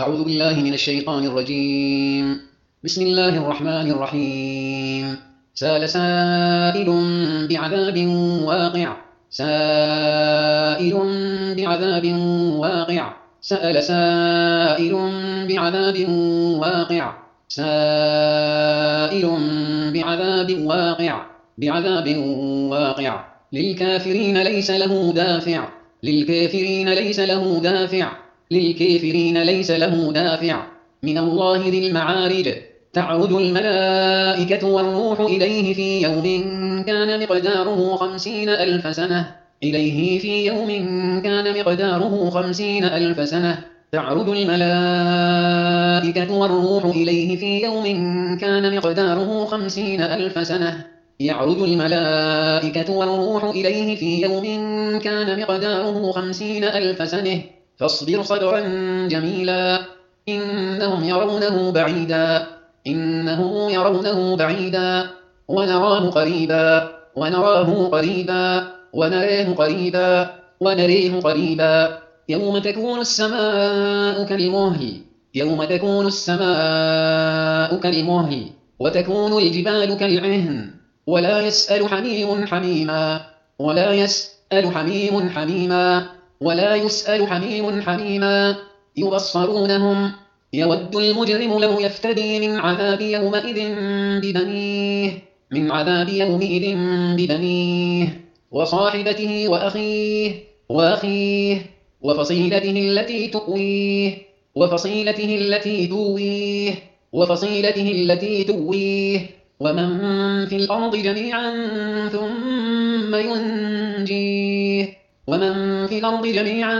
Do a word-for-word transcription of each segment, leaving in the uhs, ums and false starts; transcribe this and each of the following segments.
أعوذ بالله من الشيطان الرجيم. بسم الله الرحمن الرحيم. سأل سائل بعذاب واقع سائل بعذاب واقع سأل سائل بعذاب واقع سائل بعذاب واقع بعذاب واقع للكافرين ليس له دافع للكافرين ليس له دافع للكافرين ليس له دافع من الله ذي المعارج. تعرج الملائكة والروح إليه في يوم كان مقداره خمسين ألف سنة إليه في يوم كان مقداره خمسين ألف سنة. تعرج الملائكة والروح إليه في يوم كان مقداره خمسين ألف سنة يعرج الملائكة والروح إليه في يوم كان مقداره خمسين ألف سنة فاصبر صبرا جميلا إنهم يرونه بعيدا إنهم يرونه بعيدا ونراه قريبا ونراه قريبا ونريه قريبا ونريه قريبا يوم تكون السماء كالمهل يوم تكون السماء كالمهل وتكون الجبال كالعهن ولا يسأل حميم حميما ولا يسأل حميم حميما ولا يسأل حميم حميما يبصرونهم يود المجرم لو يفتدي من عذاب يومئذ ببنيه من عذاب يومئذ ببنيه وصاحبته وأخيه وأخيه وفصيلته التي تؤويه وفصيلته التي تويه وفصيلته التي تويه ومن في الأرض جميعا ثم ينجيه ومن في الأرض جميعا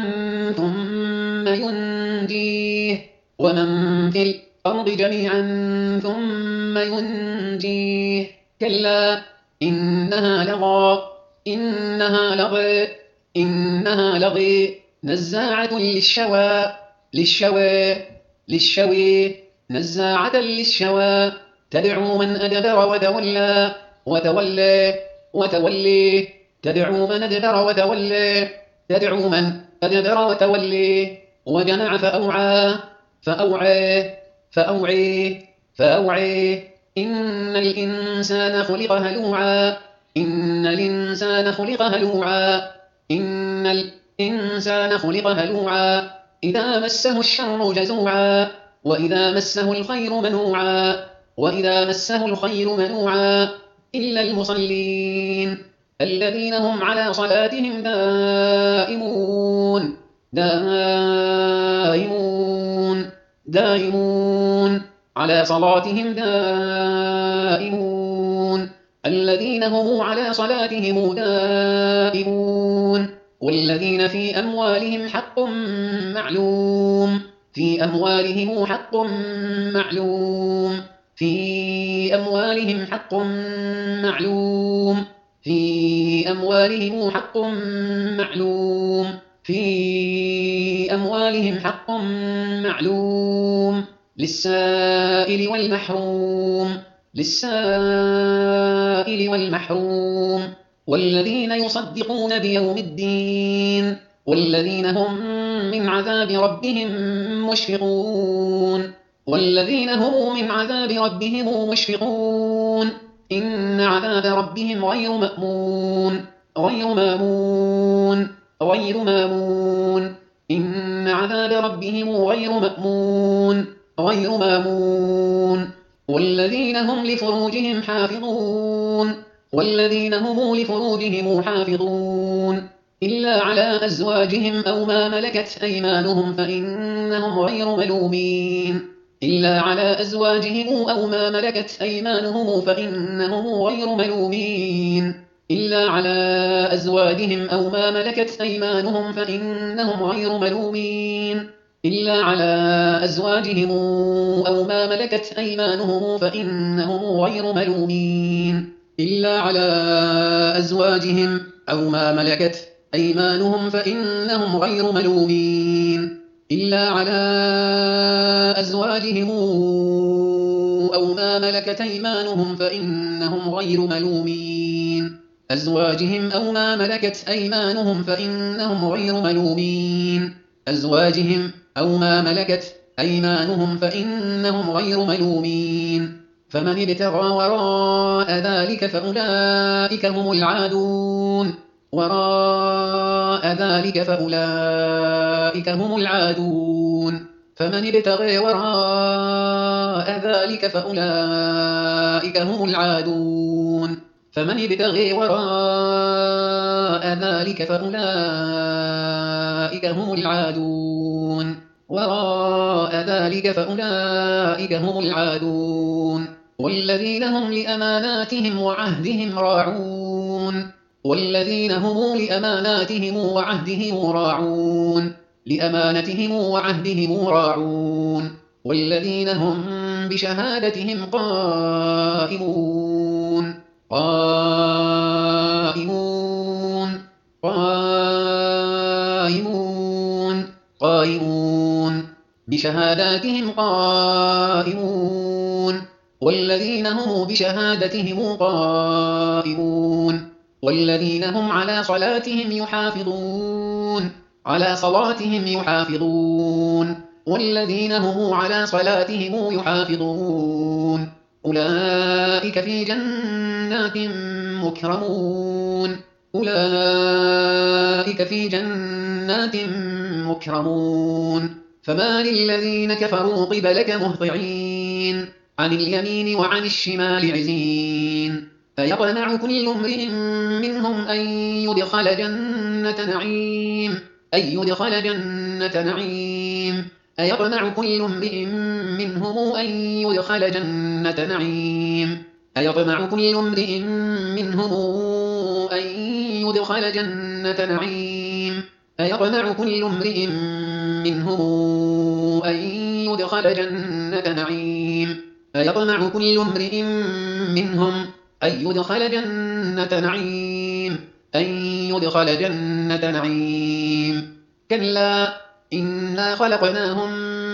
ثم ينجيه ومن في الأرض جميعا ثم ينجيه كلا إنها لظى إنها لظى إنها لظى نزاعة للشوى للشوى للشوى نزاعة للشوى تدعو من أدبر وتولى وتولى وتولى تدعو من أدبر وتولى تدعو من أدبر وتولى وجمع فأوعى فأوعى فأوعى فأوعى إن الإنسان خلق هلوعا إن الإنسان خلق هلوعا إن الإنسان خلق هلوعا إذا مسه الشر جزوعا وإذا مسه الخير منوعا وإذا مسه الخير منوعا إلا المصلين الذين هم على صلاتهم دائمون دائمون دائمون على صلاتهم دائمون الذين هم على صلاتهم دائمون والذين في أموالهم حق معلوم في أموالهم حق معلوم في أموالهم حق معلوم في أموالهم حق معلوم في أموالهم حق معلوم للسائل والمحروم للسائل والمحروم والذين يصدقون بيوم الدين والذين هم من عذاب ربهم مشفقون والذين هم من عذاب ربهم مشفقون إن عذاب ربهم غير مأمون غير مامون غير مامون إن عذاب ربهم غير مأمون غير مامون والذين هم لفروجهم حافظون والذين هم لفروجهم حافظون إلا على أزواجهم أو ما ملكت أيمانهم فإنهم غير ملومين إلا على أزواجهم أو ما ملكت أيمانهم فإنهم غير ملومين إلا على أزواجهم أو ما ملكت أيمانهم فإنهم غير ملومين إلا على أزواجهم أو ما ملكت أيمانهم فإنهم غير ملومين إلا على أزواجهم أو ما ملكت أيمانهم فإنهم غير ملومين إلا على أزواجهم أو ما ملكت أيمانهم فإنهم غير ملومين أزواجهم أو ما ملكت أيمانهم فإنهم غير ملومين أزواجهم أو ما ملكت أيمانهم فإنهم غير ملومين فمن ابتغى وراء ذلك فأولئك هم العادون وراء ذلك فأولئك هم العادون فمن ابتغى وراء ذلك فأولئك هم العادون فمن ابتغى وراء ذلك فأولئك هم العادون وراء ذلك فأولئك هم العادون والذين هم لأماناتهم وعهدهم راعون والذين هم لأماناتهم وعهدهم راعون لأمانتهم وعهدهم راعون والذين هم بشهادتهم قائمون قائمون قائمون قائمون بشهاداتهم قائمون والذين هم بشهادتهم قائمون والذين هم على صلاتهم يحافظون على صلاتهم يحافظون والذين هم على صلاتهم يحافظون أولئك في جنات مكرمون أولئك في جنات مكرمون فما للذين كفروا قبلك مهطعين عن اليمين وعن الشمال عزين أيطمع كل امرئ منهم أن يدخل جنة نعيم أن يدخل جنة نعيم أيطمع كل امرئ منهم أن يدخل جنة نعيم أيطمع كل امرئ منهم أن يدخل جنة نعيم أيطمع كل امرئ منهم أن يدخل جنة نعيم أيطمع كل امرئ منهم أن يدخل جنة نعيم أن يدخل جنة نعيم كلا إنا خلقناهم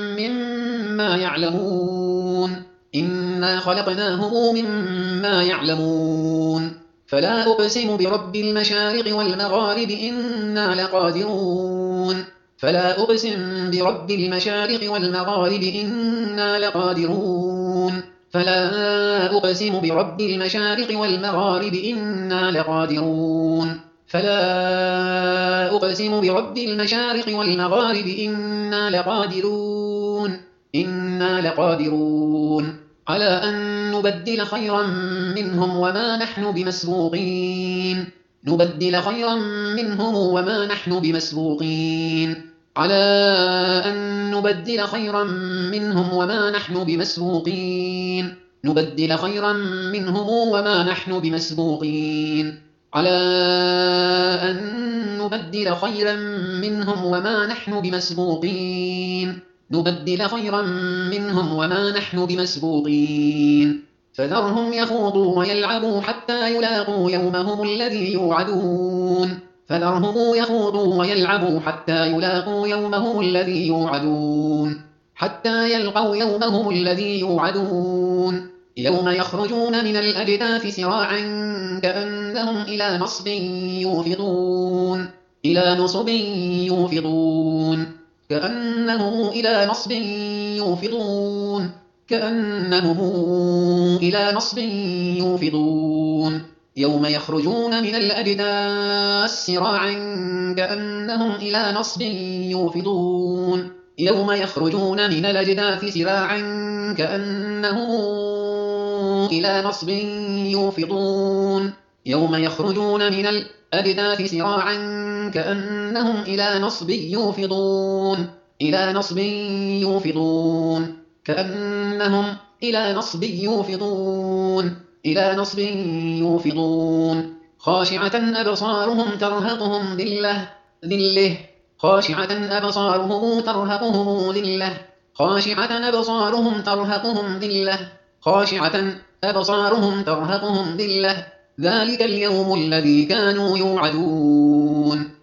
مما يعلمون إنا خلقناهم مما يعلمون فلا أقسم برب المشارق والمغارب إنا لقادرون فلا أقسم برب المشارق والمغارب إنا لقادرون فلا أقسم برب المشارق والمغارب إنا لقادرون فلا أقسم برب المشارق والمغارب إنا لقادرون إنا لقادرون على أن نبدل خيرا منهم وما نحن بمسبوقين نبدل خيرا منهم وما نحن بمسبوقين على أن نبدل خيرا منهم وما نحن بمسبوقين نبدل خيرا منهم وما نحن بمسبوقين على أن نبدل خيرا منهم وما نحن بمسبوقين نبدل خيرا منهم وما نحن بمسبوقين فذرهم يخوضوا ويلعبوا حتى يلاقوا يومهم الذي يوعدون فذرهم يخوضوا ويلعبوا حتى يلاقوا يومهم الذي يوعدون حتى يلقوا يومهم الذي يوعدون يوم يخرجون من الأجداث سراعا كأنهم إلى نصب يوفضون إلى نصب يوفضون كأنهم إلى نصب يوفضون كأنهم إلى نصب يوفضون يوم يخرجون من الأجداث سراعا كأنهم إلى نصب يوفضون يوم يخرجون من الأجداث سراعا كأنهم إلى نصب يوفضون يوم يخرجون من الأجداث سراعا كأنهم إلى نصب يوفضون إلى نصب يوفضون كأنهم إلى نصب يوفضون إلى نصب يوفضون خاشعة أبصارهم ترهقهم ذلة ذله خاشعة أبصارهم ترهقهم ذلة خاشعة أبصارهم ترهقهم ذلة خاشعة أبصارهم ترهقهم ذلة ذلك اليوم الذي كانوا يوعدون